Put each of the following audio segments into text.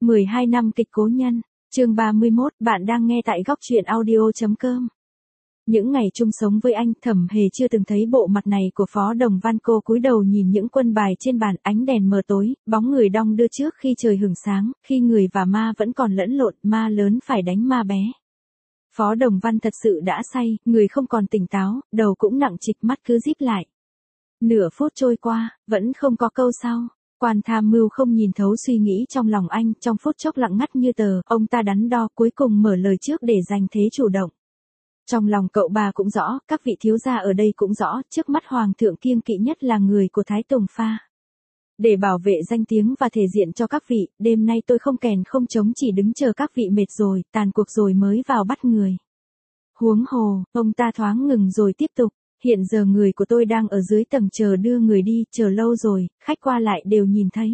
12 năm kịch cố nhân, chương 31, bạn đang nghe tại góc truyện audio.com. Những ngày chung sống với anh, Thẩm Hề chưa từng thấy bộ mặt này của Phó Đồng Văn. Cô cúi đầu nhìn những quân bài trên bàn, ánh đèn mờ tối, bóng người đong đưa trước khi trời hửng sáng, khi người và ma vẫn còn lẫn lộn, ma lớn phải đánh ma bé. Phó Đồng Văn thật sự đã say, người không còn tỉnh táo, đầu cũng nặng trịch, mắt cứ díp lại. Nửa phút trôi qua, vẫn không có câu sau. Quan tham mưu không nhìn thấu suy nghĩ trong lòng anh, trong phút chốc lặng ngắt như tờ, ông ta đắn đo cuối cùng mở lời trước để giành thế chủ động. Trong lòng cậu bà cũng rõ, các vị thiếu gia ở đây cũng rõ, trước mắt hoàng thượng kiêng kỵ nhất là người của Thái Tùng Pha. Để bảo vệ danh tiếng và thể diện cho các vị, đêm nay tôi không kèn không trống chỉ đứng chờ các vị mệt rồi, tàn cuộc rồi mới vào bắt người. Huống hồ, ông ta thoáng ngừng rồi tiếp tục. Hiện giờ người của tôi đang ở dưới tầng chờ đưa người đi, chờ lâu rồi, khách qua lại đều nhìn thấy.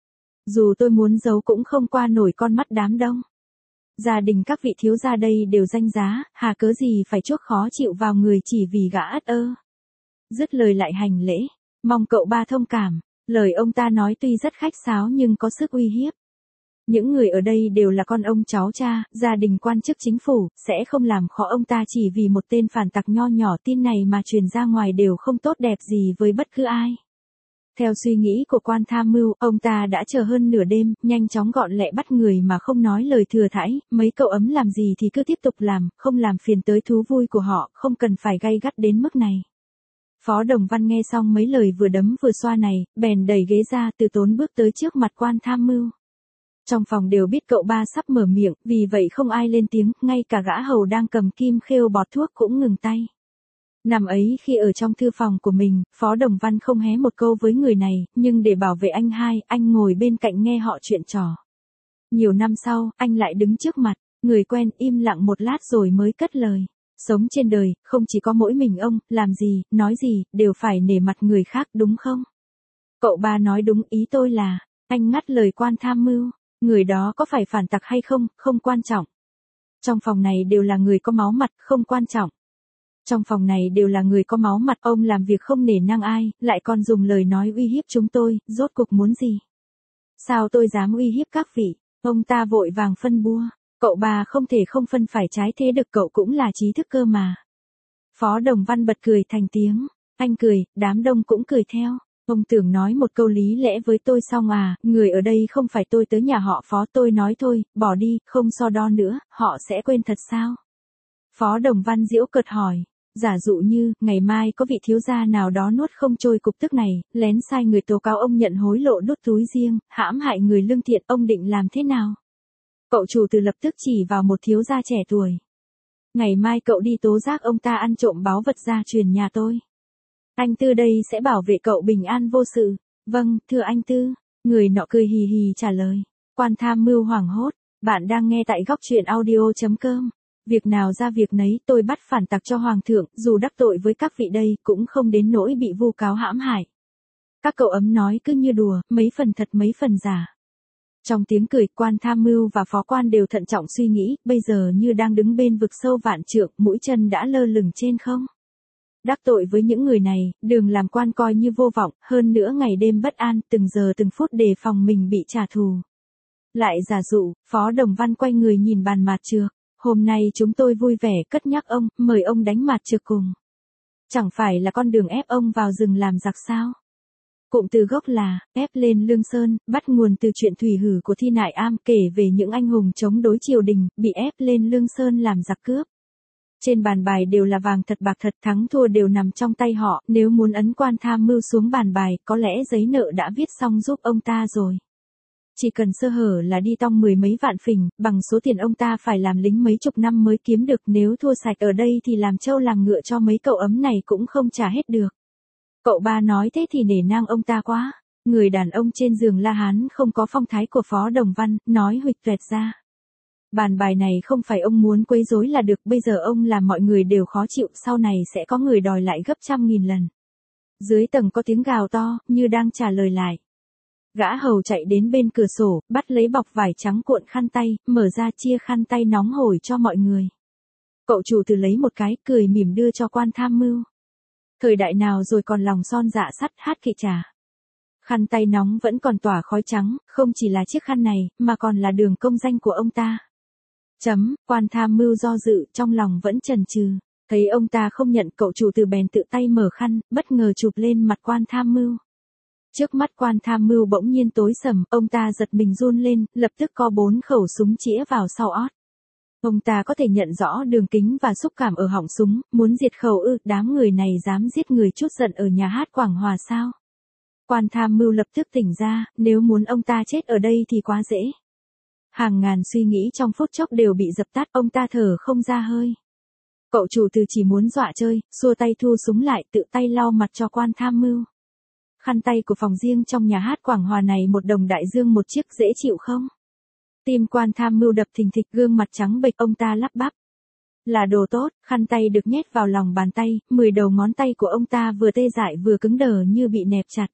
Dù tôi muốn giấu cũng không qua nổi con mắt đám đông. Gia đình các vị thiếu gia đây đều danh giá, hà cớ gì phải chuốc khó chịu vào người chỉ vì gã ất ơ. Dứt lời lại hành lễ, mong cậu ba thông cảm, lời ông ta nói tuy rất khách sáo nhưng có sức uy hiếp. Những người ở đây đều là con ông cháu cha, gia đình quan chức chính phủ, sẽ không làm khó ông ta chỉ vì một tên phản tặc nho nhỏ. Tin này mà truyền ra ngoài đều không tốt đẹp gì với bất cứ ai. Theo suy nghĩ của quan tham mưu, ông ta đã chờ hơn nửa đêm, nhanh chóng gọn lẹ bắt người mà không nói lời thừa thãi, mấy cậu ấm làm gì thì cứ tiếp tục làm, không làm phiền tới thú vui của họ, không cần phải gay gắt đến mức này. Phó Đồng Văn nghe xong mấy lời vừa đấm vừa xoa này, bèn đẩy ghế ra, từ tốn bước tới trước mặt quan tham mưu. Trong phòng đều biết cậu ba sắp mở miệng, vì vậy không ai lên tiếng, ngay cả gã hầu đang cầm kim khêu bọt thuốc cũng ngừng tay. Năm ấy khi ở trong thư phòng của mình, Phó Đồng Văn không hé một câu với người này, nhưng để bảo vệ anh hai, anh ngồi bên cạnh nghe họ chuyện trò. Nhiều năm sau, anh lại đứng trước mặt, người quen, im lặng một lát rồi mới cất lời. Sống trên đời, không chỉ có mỗi mình ông, làm gì, nói gì, đều phải nể mặt người khác đúng không? Cậu ba nói đúng, ý tôi là, anh ngắt lời quan tham mưu. Người đó có phải phản tặc hay không, không quan trọng. Trong phòng này đều là người có máu mặt, không quan trọng. Trong phòng này đều là người có máu mặt, ông làm việc không nể nang ai, lại còn dùng lời nói uy hiếp chúng tôi, rốt cuộc muốn gì? Sao tôi dám uy hiếp các vị? Ông ta vội vàng phân bua, cậu bà không thể không phân phải trái thế được, cậu cũng là trí thức cơ mà. Phó Đồng Văn bật cười thành tiếng, anh cười, đám đông cũng cười theo. Ông tưởng nói một câu lý lẽ với tôi xong à, người ở đây không phải tôi tới nhà họ Phó, tôi nói thôi, bỏ đi, không so đo nữa, họ sẽ quên thật sao? Phó Đồng Văn giễu cợt hỏi, giả dụ như, ngày mai có vị thiếu gia nào đó nuốt không trôi cục tức này, lén sai người tố cáo ông nhận hối lộ đút túi riêng, hãm hại người lương thiện, ông định làm thế nào? Cậu chủ từ lập tức chỉ vào một thiếu gia trẻ tuổi. Ngày mai cậu đi tố giác ông ta ăn trộm báu vật gia truyền nhà tôi. Anh Tư đây sẽ bảo vệ cậu bình an vô sự. Vâng, thưa anh Tư. Người nọ cười hì hì trả lời. Quan tham mưu hoảng hốt. Bạn đang nghe tại góc truyện audio.com. Việc nào ra việc nấy, tôi bắt phản tặc cho hoàng thượng, dù đắc tội với các vị đây, cũng không đến nỗi bị vu cáo hãm hại. Các cậu ấm nói cứ như đùa, mấy phần thật mấy phần giả. Trong tiếng cười, quan tham mưu và phó quan đều thận trọng suy nghĩ, bây giờ như đang đứng bên vực sâu vạn trượng, mũi chân đã lơ lửng trên không. Đắc tội với những người này, đường làm quan coi như vô vọng, hơn nữa ngày đêm bất an, từng giờ từng phút đề phòng mình bị trả thù. Lại giả dụ, Phó Đồng Văn quay người nhìn bàn mạt trược, hôm nay chúng tôi vui vẻ cất nhắc ông, mời ông đánh mạt trược cùng. Chẳng phải là con đường ép ông vào rừng làm giặc sao? Cụm từ gốc là, ép lên Lương Sơn, bắt nguồn từ chuyện thủy hử của Thi Nại Am, kể về những anh hùng chống đối triều đình, bị ép lên Lương Sơn làm giặc cướp. Trên bàn bài đều là vàng thật bạc thật, thắng thua đều nằm trong tay họ, nếu muốn ấn quan tham mưu xuống bàn bài, có lẽ giấy nợ đã viết xong giúp ông ta rồi. Chỉ cần sơ hở là đi tong mười mấy vạn phình, bằng số tiền ông ta phải làm lính mấy chục năm mới kiếm được, nếu thua sạch ở đây thì làm trâu làm ngựa cho mấy cậu ấm này cũng không trả hết được. Cậu ba nói thế thì nể nang ông ta quá. Người đàn ông trên giường La Hán không có phong thái của Phó Đồng Văn, nói huỵch toẹt ra. Bàn bài này không phải ông muốn quấy rối là được, bây giờ ông làm mọi người đều khó chịu, sau này sẽ có người đòi lại gấp trăm nghìn lần. Dưới tầng có tiếng gào to, như đang trả lời lại. Gã hầu chạy đến bên cửa sổ, bắt lấy bọc vải trắng cuộn khăn tay, mở ra chia khăn tay nóng hổi cho mọi người. Cậu chủ từ lấy một cái, cười mỉm đưa cho quan tham mưu. Thời đại nào rồi còn lòng son dạ sắt, hát kỵ trà. Khăn tay nóng vẫn còn tỏa khói trắng, không chỉ là chiếc khăn này, mà còn là đường công danh của ông ta. Quan tham mưu do dự, trong lòng vẫn chần chừ. Thấy ông ta không nhận, cậu chủ từ bèn tự tay mở khăn, bất ngờ chụp lên mặt quan tham mưu. Trước mắt quan tham mưu bỗng nhiên tối sầm, ông ta giật mình run lên, lập tức co 4 khẩu súng chĩa vào sau ót. Ông ta có thể nhận rõ đường kính và xúc cảm ở họng súng, muốn diệt khẩu ư, đám người này dám giết người chút giận ở nhà hát Quảng Hòa sao? Quan tham mưu lập tức tỉnh ra, nếu muốn ông ta chết ở đây thì quá dễ. Hàng ngàn suy nghĩ trong phút chốc đều bị dập tắt, ông ta thở không ra hơi. Cậu chủ từ chỉ muốn dọa chơi, xua tay thu súng lại, tự tay lau mặt cho quan tham mưu. Khăn tay của phòng riêng trong nhà hát Quảng Hòa này 1 đồng đại dương một chiếc, dễ chịu không? Tim quan tham mưu đập thình thịch, gương mặt trắng bệch, ông ta lắp bắp. Là đồ tốt. Khăn tay được nhét vào lòng bàn tay, 10 đầu ngón tay của ông ta vừa tê dại vừa cứng đờ như bị nẹp chặt.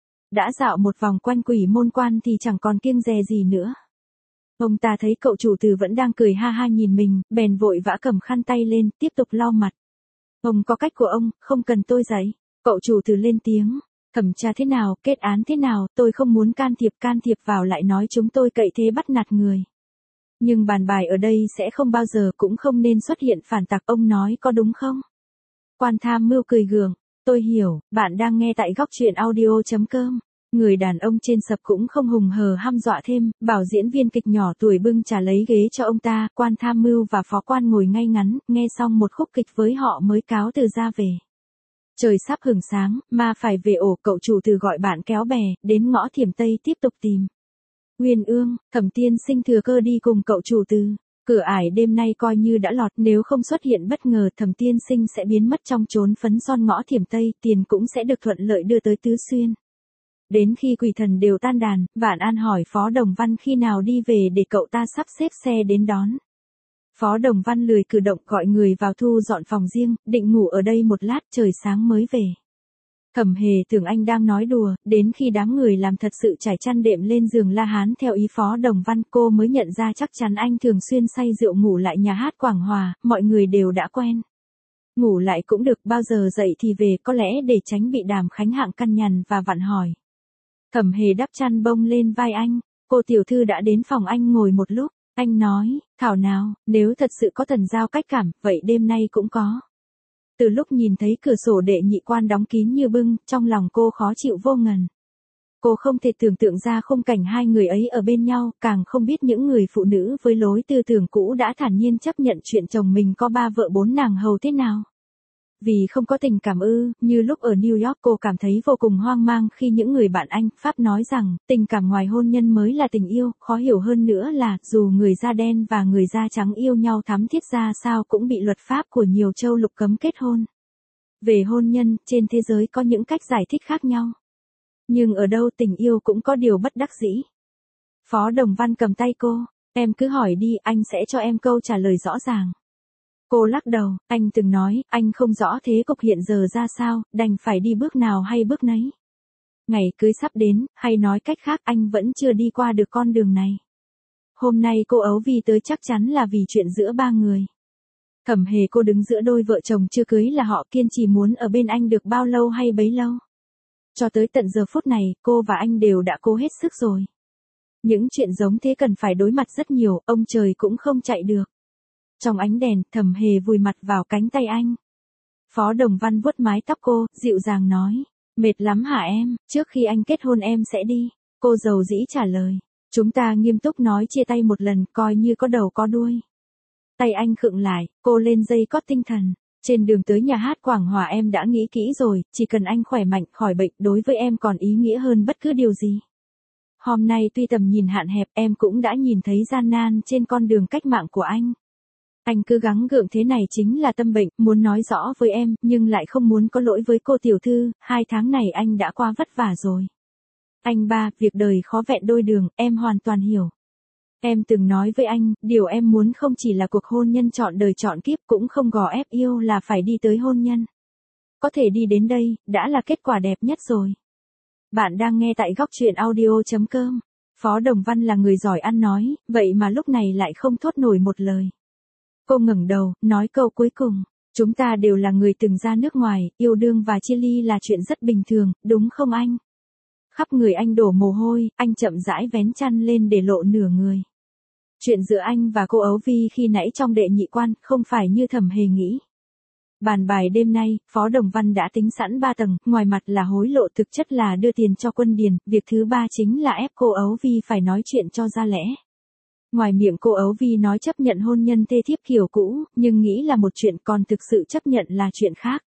Đã dạo một vòng quanh quỷ môn quan thì chẳng còn kiêng dè gì nữa. Ông ta thấy cậu chủ từ vẫn đang cười ha ha nhìn mình, bèn vội vã cầm khăn tay lên, tiếp tục lau mặt. Ông có cách của ông, không cần tôi dạy. Cậu chủ từ lên tiếng. Thẩm tra thế nào, kết án thế nào, tôi không muốn can thiệp vào lại nói chúng tôi cậy thế bắt nạt người. Nhưng bàn bài ở đây sẽ không bao giờ cũng không nên xuất hiện phản tặc, ông nói có đúng không? Quan tham mưu cười gượng. Tôi hiểu, bạn đang nghe tại góc truyện audio.com. Người đàn ông trên sập cũng không hùng hờ hăm dọa thêm, bảo diễn viên kịch nhỏ tuổi bưng trà lấy ghế cho ông ta. Quan tham mưu và phó quan ngồi ngay ngắn, nghe xong một khúc kịch với họ mới cáo từ ra về. Trời sắp hửng sáng, mà phải về ổ, cậu chủ từ gọi bạn kéo bè, đến ngõ Thiểm Tây tiếp tục tìm. Uyên Ương, Thẩm tiên sinh thừa cơ đi cùng cậu chủ từ. Cửa ải đêm nay coi như đã lọt, nếu không xuất hiện bất ngờ Thẩm tiên sinh sẽ biến mất trong chốn phấn son ngõ Thiểm Tây, tiền cũng sẽ được thuận lợi đưa tới Tứ Xuyên. Đến khi quỷ thần đều tan đàn, Vạn An hỏi Phó Đồng Văn khi nào đi về để cậu ta sắp xếp xe đến đón. Phó Đồng Văn lười cử động, gọi người vào thu dọn phòng riêng, định ngủ ở đây một lát, trời sáng mới về. Thẩm Hề tưởng anh đang nói đùa, đến khi đám người làm thật sự trải chăn đệm lên giường La Hán theo ý Phó Đồng Văn, cô mới nhận ra chắc chắn anh thường xuyên say rượu ngủ lại nhà hát Quảng Hòa, mọi người đều đã quen. Ngủ lại cũng được, bao giờ dậy thì về, có lẽ để tránh bị Đàm Khánh Hạng căn nhằn và vặn hỏi. Thẩm Hề đắp chăn bông lên vai anh, cô tiểu thư đã đến phòng anh ngồi một lúc, anh nói, thảo nào, nếu thật sự có thần giao cách cảm, vậy đêm nay cũng có. Từ lúc nhìn thấy cửa sổ đệ nhị quan đóng kín như bưng, trong lòng cô khó chịu vô ngần. Cô không thể tưởng tượng ra khung cảnh hai người ấy ở bên nhau, càng không biết những người phụ nữ với lối tư tưởng cũ đã thản nhiên chấp nhận chuyện chồng mình có 3 vợ 4 nàng hầu thế nào. Vì không có tình cảm ư, như lúc ở New York cô cảm thấy vô cùng hoang mang khi những người bạn Anh, Pháp nói rằng, tình cảm ngoài hôn nhân mới là tình yêu, khó hiểu hơn nữa là, dù người da đen và người da trắng yêu nhau thắm thiết ra sao cũng bị luật pháp của nhiều châu lục cấm kết hôn. Về hôn nhân, trên thế giới có những cách giải thích khác nhau. Nhưng ở đâu tình yêu cũng có điều bất đắc dĩ. Phó Đồng Văn cầm tay cô, em cứ hỏi đi, anh sẽ cho em câu trả lời rõ ràng. Cô lắc đầu, anh từng nói, anh không rõ thế cục hiện giờ ra sao, đành phải đi bước nào hay bước nấy. Ngày cưới sắp đến, hay nói cách khác anh vẫn chưa đi qua được con đường này. Hôm nay cô Ấu Vi tới chắc chắn là vì chuyện giữa 3 người. Thẩm Hề, cô đứng giữa đôi vợ chồng chưa cưới là họ, kiên trì muốn ở bên anh được bao lâu hay bấy lâu. Cho tới tận giờ phút này, cô và anh đều đã cố hết sức rồi. Những chuyện giống thế cần phải đối mặt rất nhiều, ông trời cũng không chạy được. Trong ánh đèn, Thẩm Hề vùi mặt vào cánh tay anh. Phó Đồng Văn vuốt mái tóc cô, dịu dàng nói, mệt lắm hả em, trước khi anh kết hôn em sẽ đi. Cô dầu dĩ trả lời, chúng ta nghiêm túc nói chia tay một lần, coi như có đầu có đuôi. Tay anh khựng lại, cô lên dây cót tinh thần. Trên đường tới nhà hát Quảng Hòa em đã nghĩ kỹ rồi, chỉ cần anh khỏe mạnh, khỏi bệnh, đối với em còn ý nghĩa hơn bất cứ điều gì. Hôm nay tuy tầm nhìn hạn hẹp, em cũng đã nhìn thấy gian nan trên con đường cách mạng của anh. Anh cứ gắng gượng thế này chính là tâm bệnh, muốn nói rõ với em, nhưng lại không muốn có lỗi với cô tiểu thư, 2 tháng này anh đã qua vất vả rồi. Anh ba, việc đời khó vẹn đôi đường, em hoàn toàn hiểu. Em từng nói với anh, điều em muốn không chỉ là cuộc hôn nhân trọn đời trọn kiếp, cũng không gò ép yêu là phải đi tới hôn nhân. Có thể đi đến đây, đã là kết quả đẹp nhất rồi. Bạn đang nghe tại góc truyện audio.com. Phó Đồng Văn là người giỏi ăn nói, vậy mà lúc này lại không thốt nổi một lời. Cô ngẩng đầu, nói câu cuối cùng, chúng ta đều là người từng ra nước ngoài, yêu đương và chia ly là chuyện rất bình thường, đúng không anh? Khắp người anh đổ mồ hôi, anh chậm rãi vén chăn lên để lộ nửa người. Chuyện giữa anh và cô Ấu Vi khi nãy trong đệ nhị quan không phải như Thẩm Hề nghĩ. Bàn bài đêm nay, Phó Đồng Văn đã tính sẵn 3 tầng, ngoài mặt là hối lộ thực chất là đưa tiền cho Quân Điền, việc thứ 3 chính là ép cô Ấu Vi phải nói chuyện cho ra lẽ. Ngoài miệng cô Ấu Vi nói chấp nhận hôn nhân thê thiếp kiểu cũ, nhưng nghĩ là một chuyện còn thực sự chấp nhận là chuyện khác.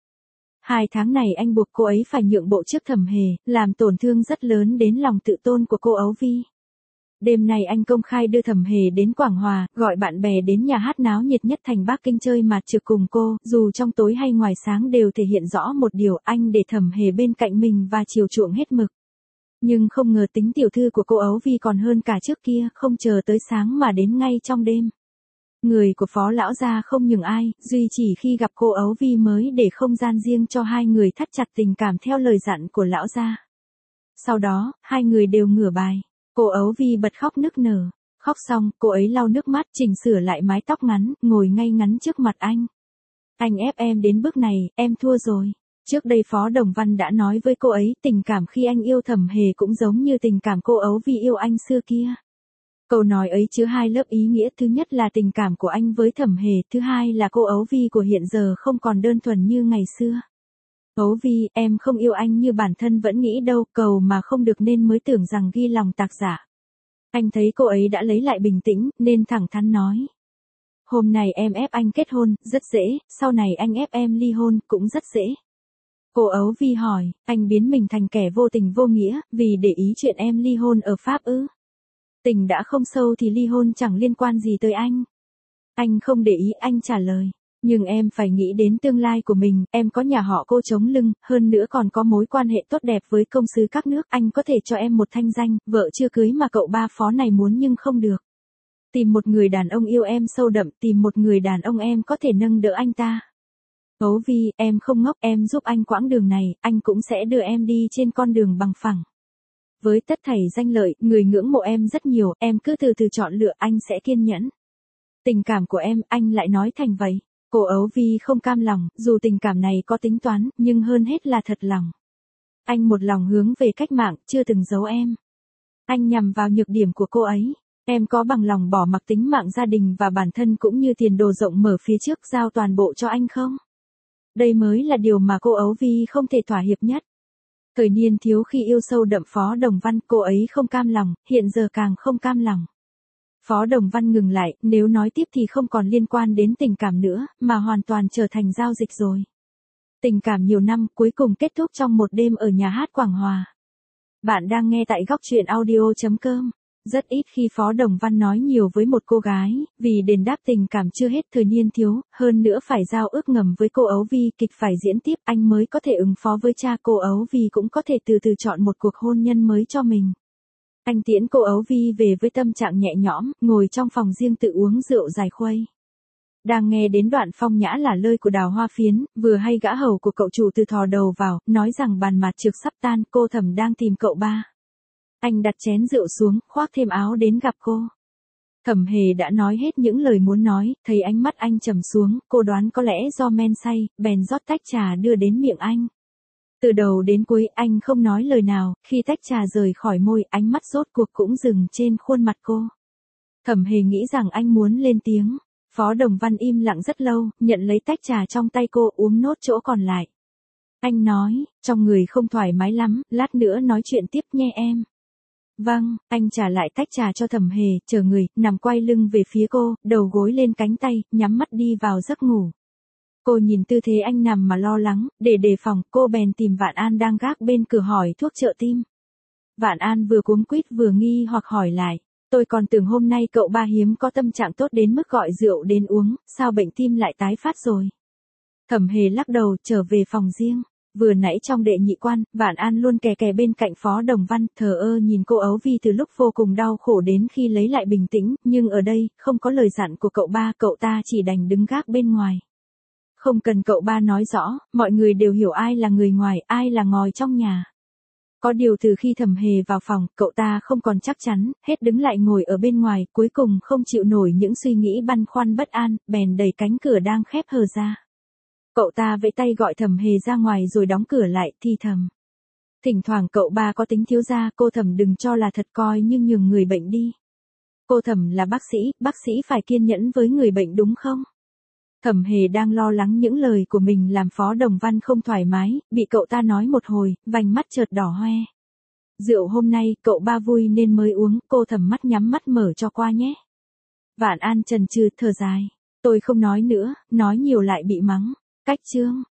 2 tháng này anh buộc cô ấy phải nhượng bộ trước Thẩm Hề, làm tổn thương rất lớn đến lòng tự tôn của cô Ấu Vi. Đêm nay anh công khai đưa Thẩm Hề đến Quảng Hòa, gọi bạn bè đến nhà hát náo nhiệt nhất thành Bắc Kinh chơi mạt trược cùng cô, dù trong tối hay ngoài sáng đều thể hiện rõ một điều, anh để Thẩm Hề bên cạnh mình và chiều chuộng hết mực. Nhưng không ngờ tính tiểu thư của cô Ấu Vi còn hơn cả trước kia, không chờ tới sáng mà đến ngay trong đêm. Người của Phó lão gia không nhường ai, duy chỉ khi gặp cô Ấu Vi mới để không gian riêng cho hai người thắt chặt tình cảm theo lời dặn của lão gia. Sau đó, hai người đều ngửa bài. Cô Ấu Vi bật khóc nức nở. Khóc xong, cô ấy lau nước mắt, chỉnh sửa lại mái tóc ngắn, ngồi ngay ngắn trước mặt anh. Anh ép em đến bước này, em thua rồi. Trước đây Phó Đồng Văn đã nói với cô ấy, tình cảm khi anh yêu Thẩm Hề cũng giống như tình cảm cô Ấu Vi yêu anh xưa kia. Câu nói ấy chứa hai lớp ý nghĩa, thứ nhất là tình cảm của anh với Thẩm Hề, thứ hai là cô Ấu Vi của hiện giờ không còn đơn thuần như ngày xưa. Ấu Vi, em không yêu anh như bản thân vẫn nghĩ đâu, cầu mà không được nên mới tưởng rằng ghi lòng tạc giả. Anh thấy cô ấy đã lấy lại bình tĩnh, nên thẳng thắn nói. Hôm nay em ép anh kết hôn, rất dễ, sau này anh ép em ly hôn, cũng rất dễ. Cô Ấu Vi hỏi, anh biến mình thành kẻ vô tình vô nghĩa, vì để ý chuyện em ly hôn ở Pháp ư? Tình đã không sâu thì ly hôn chẳng liên quan gì tới anh. Anh không để ý, anh trả lời. Nhưng em phải nghĩ đến tương lai của mình, em có nhà họ cô chống lưng, hơn nữa còn có mối quan hệ tốt đẹp với công sứ các nước, anh có thể cho em một thanh danh, vợ chưa cưới mà cậu ba Phó này muốn nhưng không được. Tìm một người đàn ông yêu em sâu đậm, tìm một người đàn ông em có thể nâng đỡ anh ta. Ấu Vi, em không ngốc, em giúp anh quãng đường này, anh cũng sẽ đưa em đi trên con đường bằng phẳng. Với tất thảy danh lợi, người ngưỡng mộ em rất nhiều, em cứ từ từ chọn lựa, anh sẽ kiên nhẫn. Tình cảm của em, anh lại nói thành vậy. Cô Ấu Vi không cam lòng, dù tình cảm này có tính toán, nhưng hơn hết là thật lòng. Anh một lòng hướng về cách mạng, chưa từng giấu em. Anh nhằm vào nhược điểm của cô ấy. Em có bằng lòng bỏ mặc tính mạng gia đình và bản thân cũng như tiền đồ rộng mở phía trước giao toàn bộ cho anh không? Đây mới là điều mà cô Ấu Vi không thể thỏa hiệp nhất. Thời niên thiếu khi yêu sâu đậm Phó Đồng Văn, cô ấy không cam lòng, hiện giờ càng không cam lòng. Phó Đồng Văn ngừng lại, nếu nói tiếp thì không còn liên quan đến tình cảm nữa, mà hoàn toàn trở thành giao dịch rồi. Tình cảm nhiều năm cuối cùng kết thúc trong một đêm ở nhà hát Quảng Hòa. Bạn đang nghe tại góc truyện audio.com. Rất ít khi Phó Đồng Văn nói nhiều với một cô gái, vì đền đáp tình cảm chưa hết thời niên thiếu, hơn nữa phải giao ước ngầm với cô Ấu Vi, kịch phải diễn tiếp anh mới có thể ứng phó với cha, cô Ấu Vi cũng có thể từ từ chọn một cuộc hôn nhân mới cho mình. Anh tiễn cô Ấu Vi về với tâm trạng nhẹ nhõm, ngồi trong phòng riêng tự uống rượu giải khuây. Đang nghe đến đoạn phong nhã là lơi của Đào Hoa Phiến, vừa hay gã hầu của cậu chủ từ thò đầu vào, nói rằng bàn mạt trược sắp tan, cô Thẩm đang tìm cậu ba. Anh đặt chén rượu xuống, khoác thêm áo đến gặp cô. Thẩm Hề đã nói hết những lời muốn nói, thấy ánh mắt anh trầm xuống, cô đoán có lẽ do men say, bèn rót tách trà đưa đến miệng anh. Từ đầu đến cuối anh không nói lời nào, khi tách trà rời khỏi môi, ánh mắt rốt cuộc cũng dừng trên khuôn mặt cô. Thẩm Hề nghĩ rằng anh muốn lên tiếng. Phó Đồng Văn im lặng rất lâu, nhận lấy tách trà trong tay cô, uống nốt chỗ còn lại. Anh nói, trong người không thoải mái lắm, lát nữa nói chuyện tiếp nhé em. Vâng, anh trả lại tách trà cho Thẩm Hề, chờ người, nằm quay lưng về phía cô, đầu gối lên cánh tay, nhắm mắt đi vào giấc ngủ. Cô nhìn tư thế anh nằm mà lo lắng, để đề phòng, cô bèn tìm Vạn An đang gác bên cửa hỏi thuốc trợ tim. Vạn An vừa cuống quýt vừa nghi hoặc hỏi lại, tôi còn tưởng hôm nay cậu ba hiếm có tâm trạng tốt đến mức gọi rượu đến uống, sao bệnh tim lại tái phát rồi? Thẩm Hề lắc đầu, trở về phòng riêng. Vừa nãy trong đệ nhị quan, Vạn An luôn kè kè bên cạnh Phó Đồng Văn, thờ ơ nhìn cô Ấu Vi từ lúc vô cùng đau khổ đến khi lấy lại bình tĩnh, nhưng ở đây, không có lời dặn của cậu ba, cậu ta chỉ đành đứng gác bên ngoài. Không cần cậu ba nói rõ, mọi người đều hiểu ai là người ngoài, ai là ngòi trong nhà. Có điều từ khi Thẩm Hề vào phòng, cậu ta không còn chắc chắn, hết đứng lại ngồi ở bên ngoài, cuối cùng không chịu nổi những suy nghĩ băn khoăn bất an, bèn đẩy cánh cửa đang khép hờ ra. Cậu ta vẫy tay gọi Thẩm Hề ra ngoài rồi đóng cửa lại, thì thầm. Thỉnh thoảng cậu ba có tính thiếu gia, cô Thẩm đừng cho là thật, coi như nhường người bệnh đi. Cô Thẩm là bác sĩ phải kiên nhẫn với người bệnh đúng không? Thẩm Hề đang lo lắng những lời của mình làm Phó Đồng Văn không thoải mái, bị cậu ta nói một hồi, vành mắt chợt đỏ hoe. Rượu hôm nay cậu ba vui nên mới uống, cô Thẩm mắt nhắm mắt mở cho qua nhé. Vạn An chần chừ thở dài. Tôi không nói nữa, nói nhiều lại bị mắng. Cách chương.